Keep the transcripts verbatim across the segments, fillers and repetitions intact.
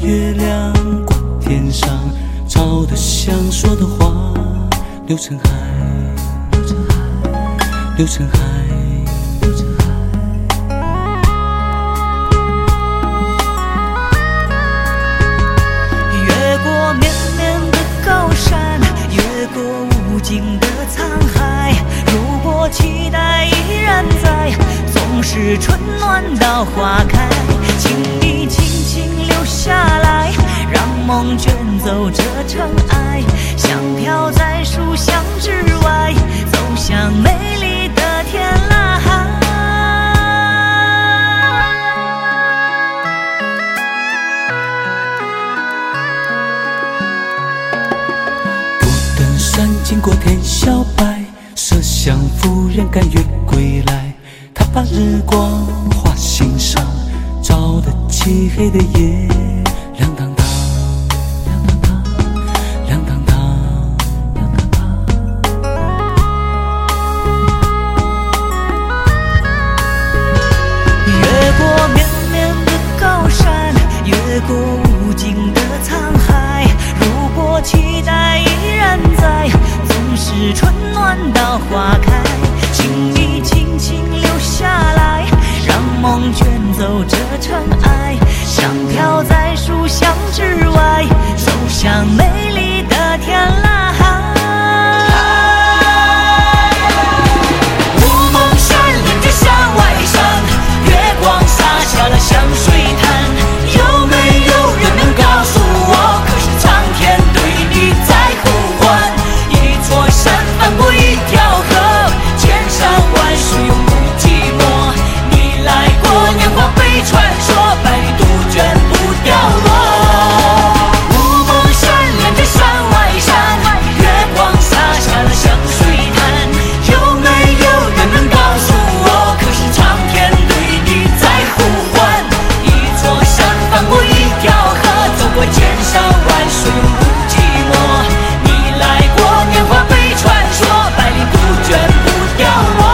月亮挂天上，照得想说的话流成海，流成海，流成海。 越过绵绵的高山，越过无尽的沧海，如果期待依然在，总是春暖到花开，请你轻轻留下来，让梦卷走这尘埃，像飘在书香之外，走向美丽的天籁。 不等山经过天晓白，麝香夫人甘愿归来，她把日光画心上，照得漆黑的夜亮堂堂，亮堂堂，亮堂堂，亮堂堂。 越过绵绵的高山，越过无尽的沧海，如果期待依然在，总是春暖到花开，请你轻轻留下来，让梦卷走这尘埃，像飘在书香之外，走向美丽的天籁。雾蒙山连着山外山，月光洒下了香水滩，有没有人能告诉我，可是苍天对你在呼唤？一座山翻过一条河，千山万水永不寂寞。你来过年华被传说，百里杜鹃不掉落。雾蒙山连着山外山，月光洒下了香水滩，有没有人能告诉我，可是苍天对你在呼唤？一座山翻过一条河，走过千山万水永不寂寞。你来过年华被传说，百里杜鹃不掉落。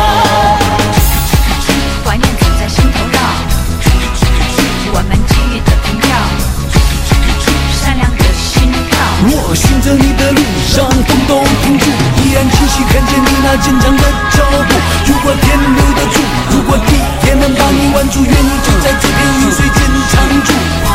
怀念总在心头绕，我们记忆的凭票，闪亮的心跳。 我寻着你的路上，风都停住，依然清晰看见你那坚强的脚步。如果天留得住，如果地也能把你挽住，愿你就在这片云水间常驻。